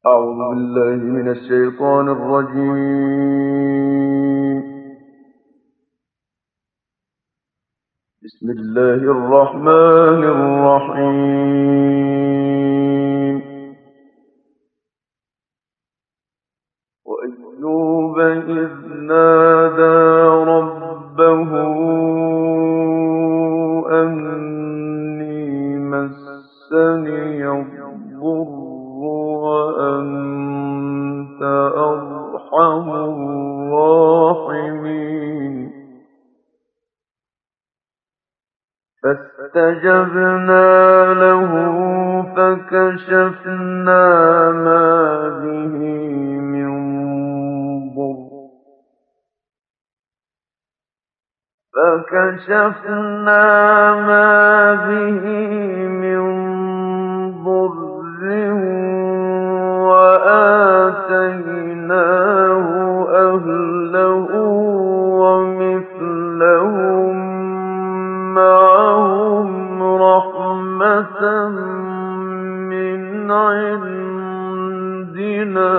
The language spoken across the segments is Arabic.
أعوذ بالله من الشيطان الرجيم. بسم الله الرحمن الرحيم. وأيوب إذ نادى ربه أني مسني الضر وأنت أرحم الراحمين. فاستجبنا له فكشفنا ما به من ضر فكشفنا ما به من ضر وآتيناه أهله ومثلهم معهم رحمة من عندنا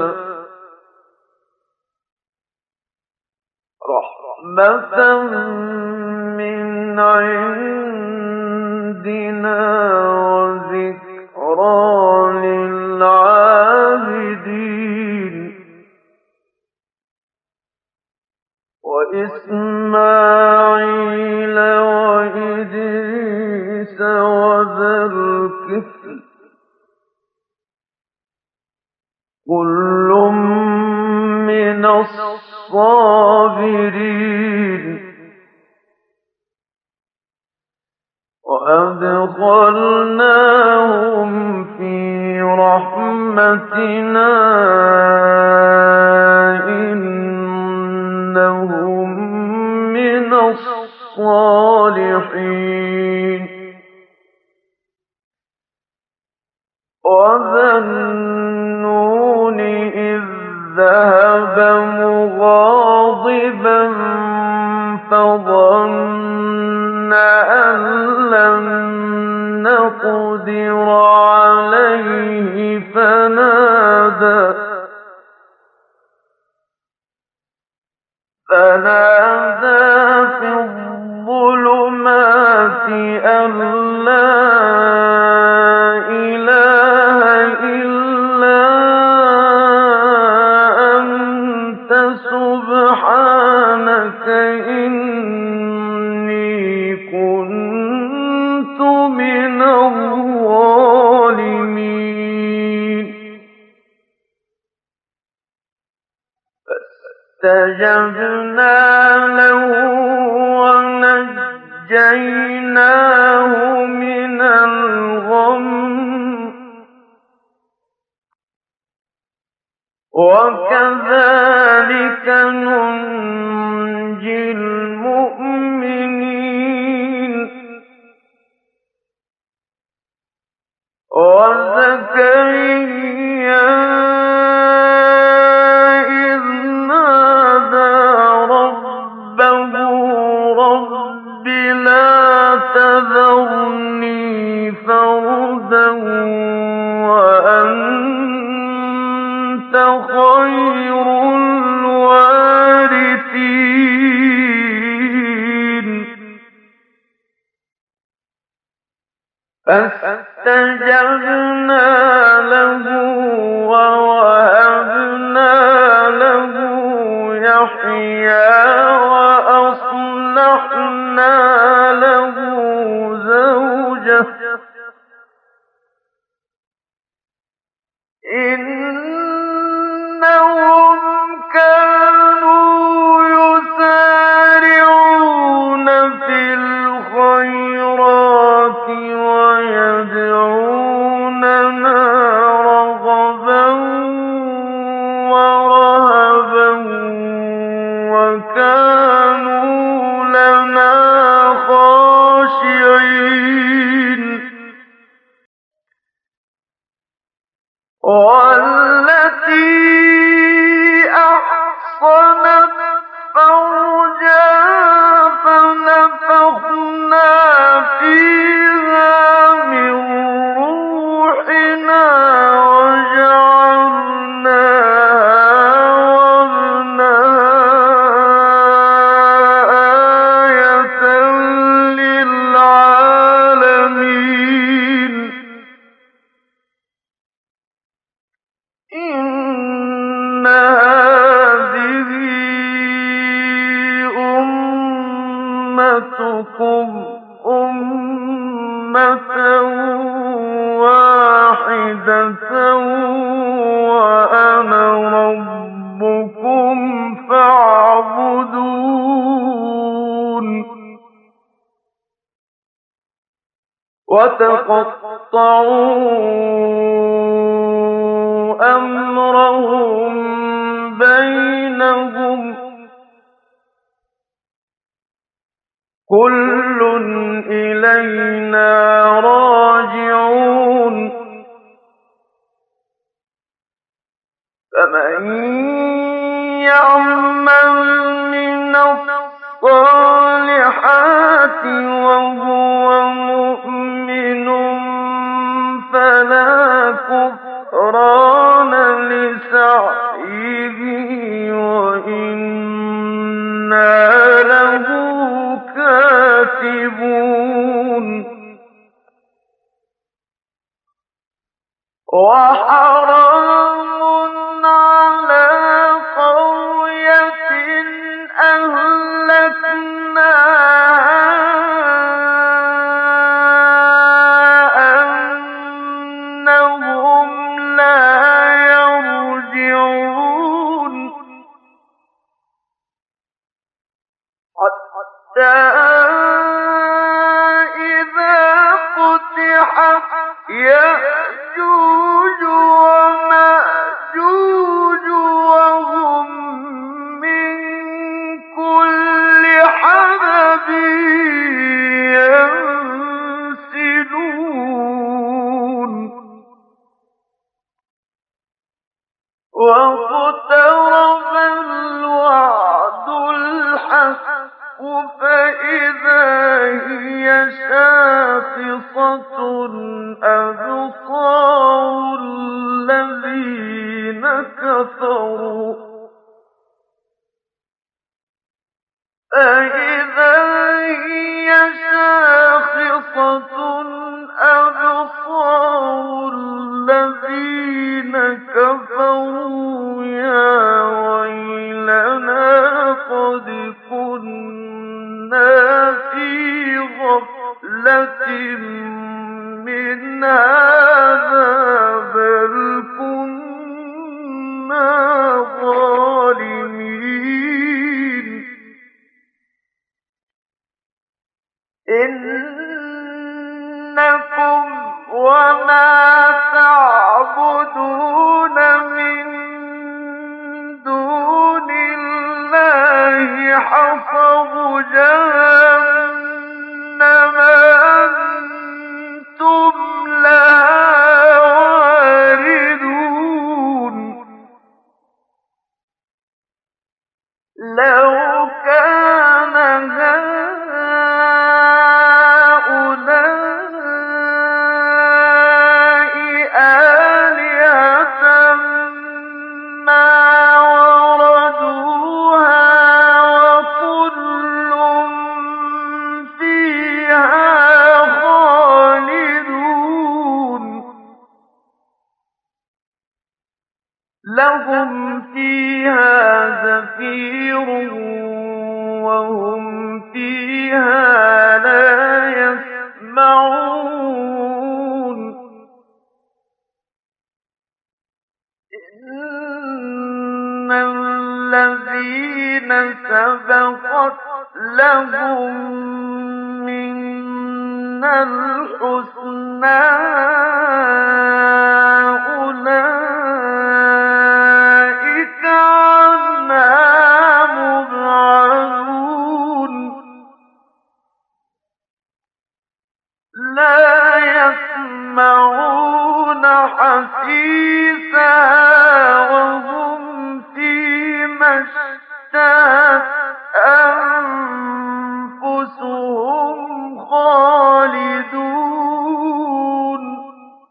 وذكرى للعابدين. وإسماعيل وإدريس وذا الكفل كل من الصابرين. وأدخلناهم في رحمتنا إنهم من الصالحين. وذا النون إذ ذهب مغاضبا فظن أن لن نقدر عليه فنادى في الظلمات أن لا إله إلا أنت سبحانك إني كنت من الظالمين. فاستجبنا له ونجيناه من الغم وكذلك ننجي المؤمنين. وزكريا إذ نادى ربه رب لا تذرني فردا وأنت خير الوارثين. فاستجبنا له ووهبنا له يحيى وأصلحنا له زوجه إنهم كانوا يسارعون في الخيرات ويدعوننا رغبا ورهبا وكانوا لنا خاشعين. والتي إِنَّ هَٰذِهِ أُمَّتُكُمْ أُمَّةً وَاحِدَةً وَأَنَا رَبُّكُمْ فَاعْبُدُونِ وَتَقَطَّعُوا أَمْرَهُم بَيْنَهُمْ ۖ كُلٌّ إِلَيْنَا رَاجِعُونَ فَمَن يَعْمَلْ مِنَ الصَّالِحَاتِ وَهُوَ مُؤْمِنٌ فَلَا كُفْرَانَ لِسَعْيِهِ وَإِنَّا لَهُ كَاتِبُونَ وَحَرَامٌ عَلَىٰ قَرْيَةٍ أَهْلَكْنَاهَا أَنَّهُمْ لَا يَرْجِعُونَ حَتَّىٰ إِذَا فُتِحَتْ يَأْجُوجُ وَمَأْجُوجُ وَهُم مِّن كُلِّ حَدَبٍ يَنسِلُونَ وَاقْتَرَبَ الْوَعْدُ الْحَقُّ فَإِذَا هِيَ شَاخِصَةٌ أَبْصَارُ الَّذِينَ كَفَرُوا يَا وَيْلَنَا قَدْ كُنَّا فِي غَفْلَةٍ مِّنْ هَٰذَا بَلْ كُنَّا ظَالِمِينَ إِنَّكُمْ وَمَا تَعْبُدُونَ مِن دُونِ اللَّهِ حَصَبُ جَهَنَّمَ أَنتُمْ لَهَا وَارِدُونَ لَوْ كَانَ هَٰؤُلَاءِ آلِهَةً مَّا وَرَدُوهَا وَكُلٌّ فِيهَا خَالِدُونَ لَهُمْ فِيهَا زَفِيرٌ وَهُمْ فِيهَا لَا يَسْمَعُونَ إِنَّ الَّذِينَ سَبَقَتْ لَهُم مِّنَّا الْحُسْنَىٰ أُولَٰئِكَ عَنْهَا مُبْعَدُونَ لَا يَسْمَعُونَ حَسِيسَهَا وَهُمْ فِيمَا اشْتَهَتْ أَنفُسُهُمْ خَالِدُونَ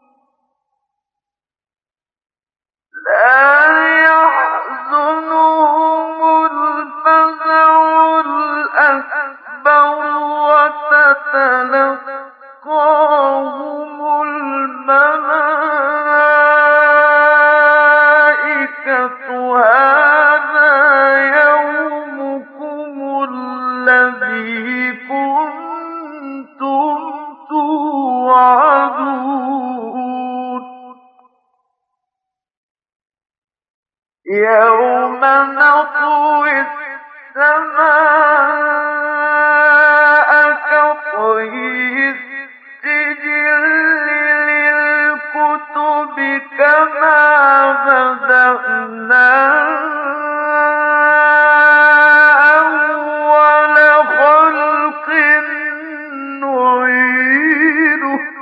هَٰذَا يَوْمُكُمُ الَّذِي كُنتُمْ تُوعَدُونَ يَوْمَ نَطْوِي السَّمَاءَ كَطْيِ السِّجِلِّ لِلْكُتُبِ كَمَا بَدَأْنَا أَوَّلَ خَلْقٍ نُّعِيدُهُ ۚ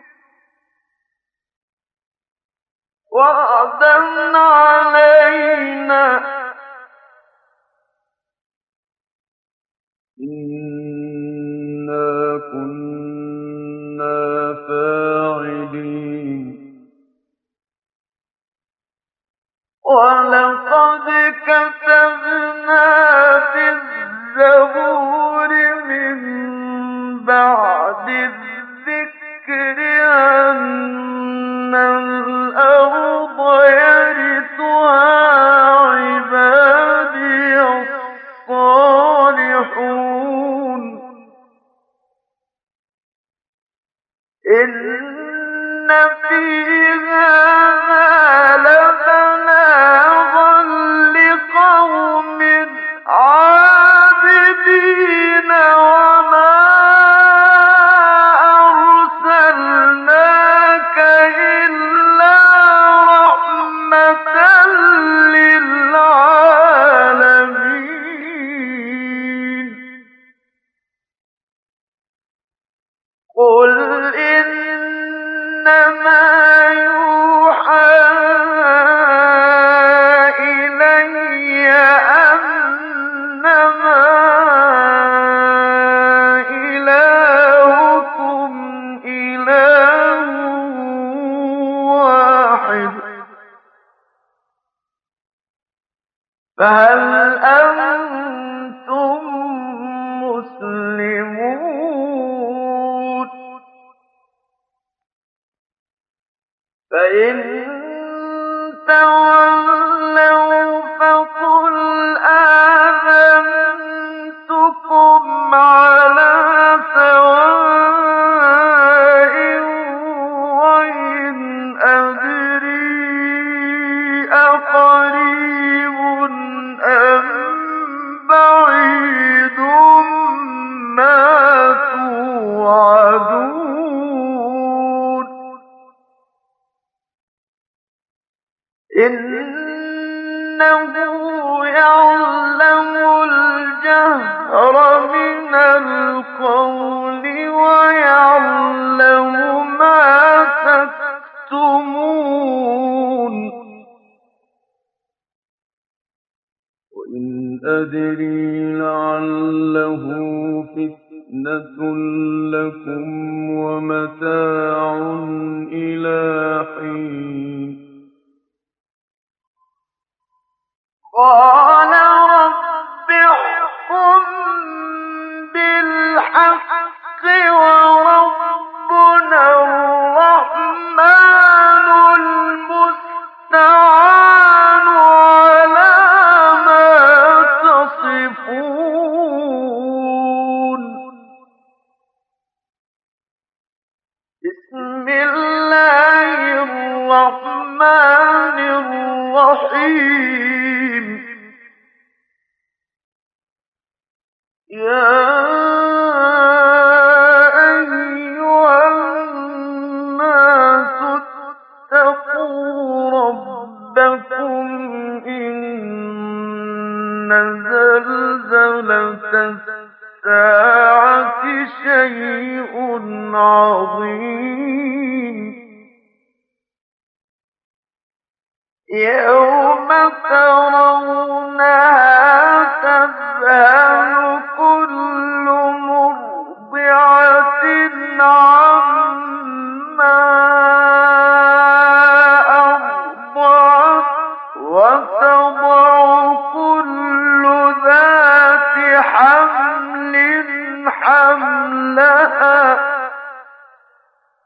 وَعْدًا عَلَيْنَا ۚ إِنَّا كُنَّا فَاعِلِينَ وَلَقَدْ كَتَبْنَا فِي الزَّبُورِ مِن بَعْدِ الذِّكْرِ أَنَّ الْأَرْضَ يَرِثُهَا عِبَادِيَ الصَّالِحُونَ إِنَّ فِي هَٰذَا لَبَلَاغًا لِّقَوْمٍ عَابِدِينَ وَمَا أَرْسَلْنَاكَ إِلَّا رَحْمَةً لِّلْعَالَمِينَ قُلْ إِنَّمَا يُوحَىٰ إِلَيَّ أَنَّمَا إِلَٰهُكُمْ إِلَٰهٌ وَاحِدٌ ۖ فَهَلْ أَنتُم مُّسْلِمُونَ فَإِن تَوَلَّوْا فَقُلْ آذَنتُكُمْ عَلَىٰ سَوَاءٍ وَإِنْ أَدْرِي أَقَرِيبٌ أَم بَعِيدٌ مَّا تُوعَدُونَ إِنَّهُ يَعْلَمُ الْجَهْرَ مِنَ الْقَوْلِ وَيَعْلَمُ مَا تَكْتُمُونَ وَإِنْ أَدْرِي لَعَلَّهُ فِتْنَةٌ لَّكُمْ وَمَتَاعٌ إِلَىٰ حِينٍ قَالَ رَبِّ احْكُم بِالْحَقِّ وَرَبُّنَا الرَّحْمَٰنُ الْمُسْتَعَانُ عَلَىٰ مَا تَصِفُونَ بِسْمِ اللَّهِ الرَّحْمَٰنِ الرَّحِيمِ يَا أَيُّهَا النَّاسُ اتَّقُوا رَبَّكُمْ إِنَّ زَلْزَلَةَ السَّاعَةِ شَيْءٌ عَظِيمٌ يَوْمَ تَرَوْنَهَا تَذْهَلُ كُلُّ مُرْضِعَةٍ عَمَّا أَرْضَعَتْ وَتَضَعُ كُلُّ ذَاتِ حَمْلٍ حَمْلَهَا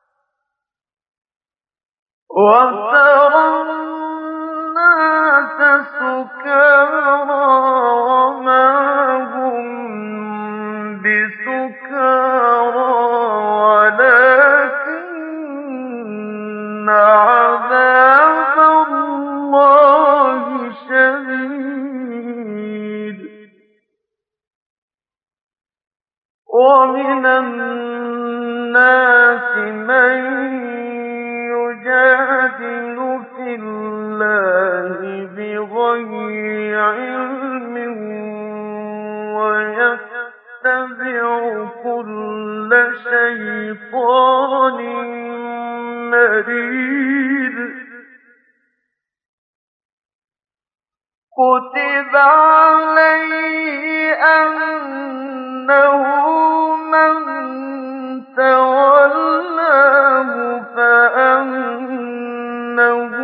وَتَرَى النَّاسَ بغير علم ويتبع كل شيطان مريد كتب عليه أنه من تولاه فأنه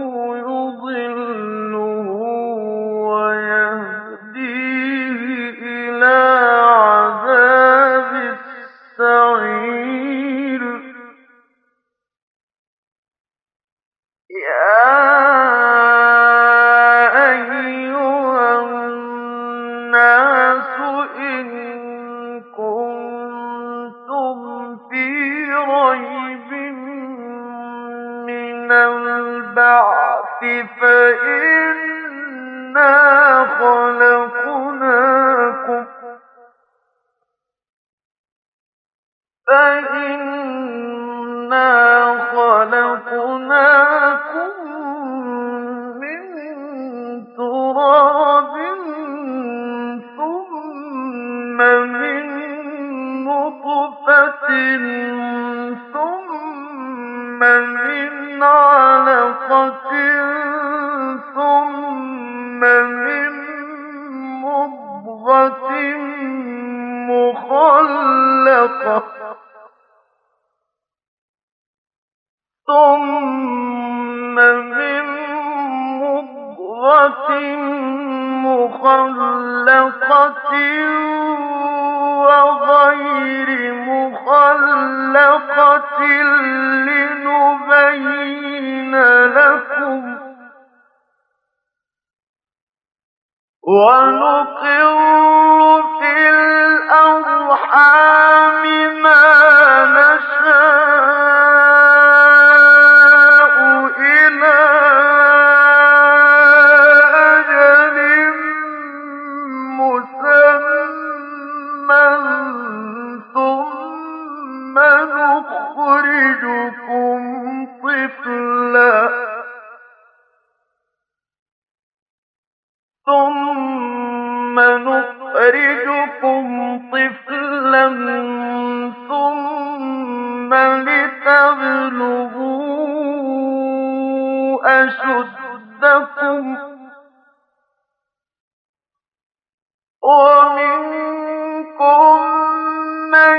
يضله ويهديه إلى عذاب السعير يا أيها الناس إن كنتم في ريب من البعث فإنا خلقناكم من تراب ثم من نطفة ثم من علقة ثم من مضغة مخلقة وغير مخلقة لنبين لكم ونقر في الأرحام ما نشاء إلى أجل مسمى ثم نخرجكم طفلا ثم لتبلغوا أشدكم ومنكم من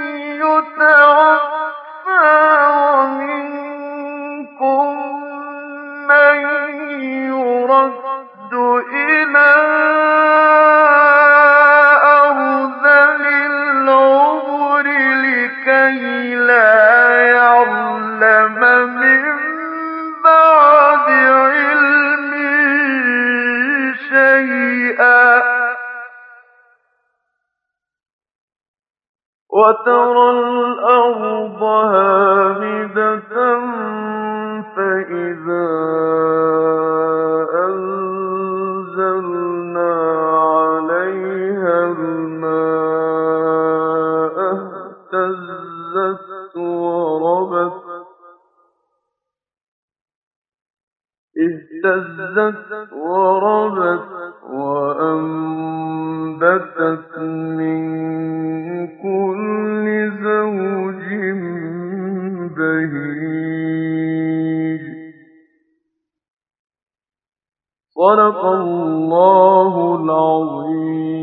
يتوفى ومنكم من يرد إلى أرذل العمر لكي لا يعلم من بعد علم شيئا وترى الأرض هامدة فإذا أنزلنا عليها الماء اهتزت وربت وأنبتت من كل زوج بهيج صدق الله العظيم.